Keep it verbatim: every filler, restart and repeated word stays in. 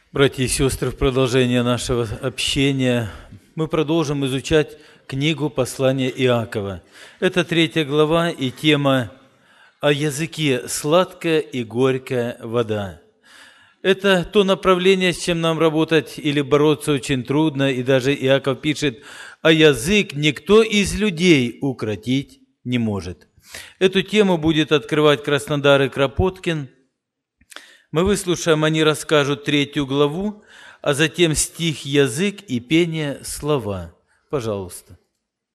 Братья и сестры, в продолжение нашего общения мы продолжим изучать книгу послания Иакова. Это третья глава и тема о языке «Сладкая и горькая вода». Это то направление, с чем нам работать или бороться очень трудно, и даже Иаков пишет, а язык никто из людей укротить не может. Эту тему будет открывать Краснодар и Кропоткин. Мы выслушаем, они расскажут третью главу, а затем стих «Язык» и пение «Слова». Пожалуйста.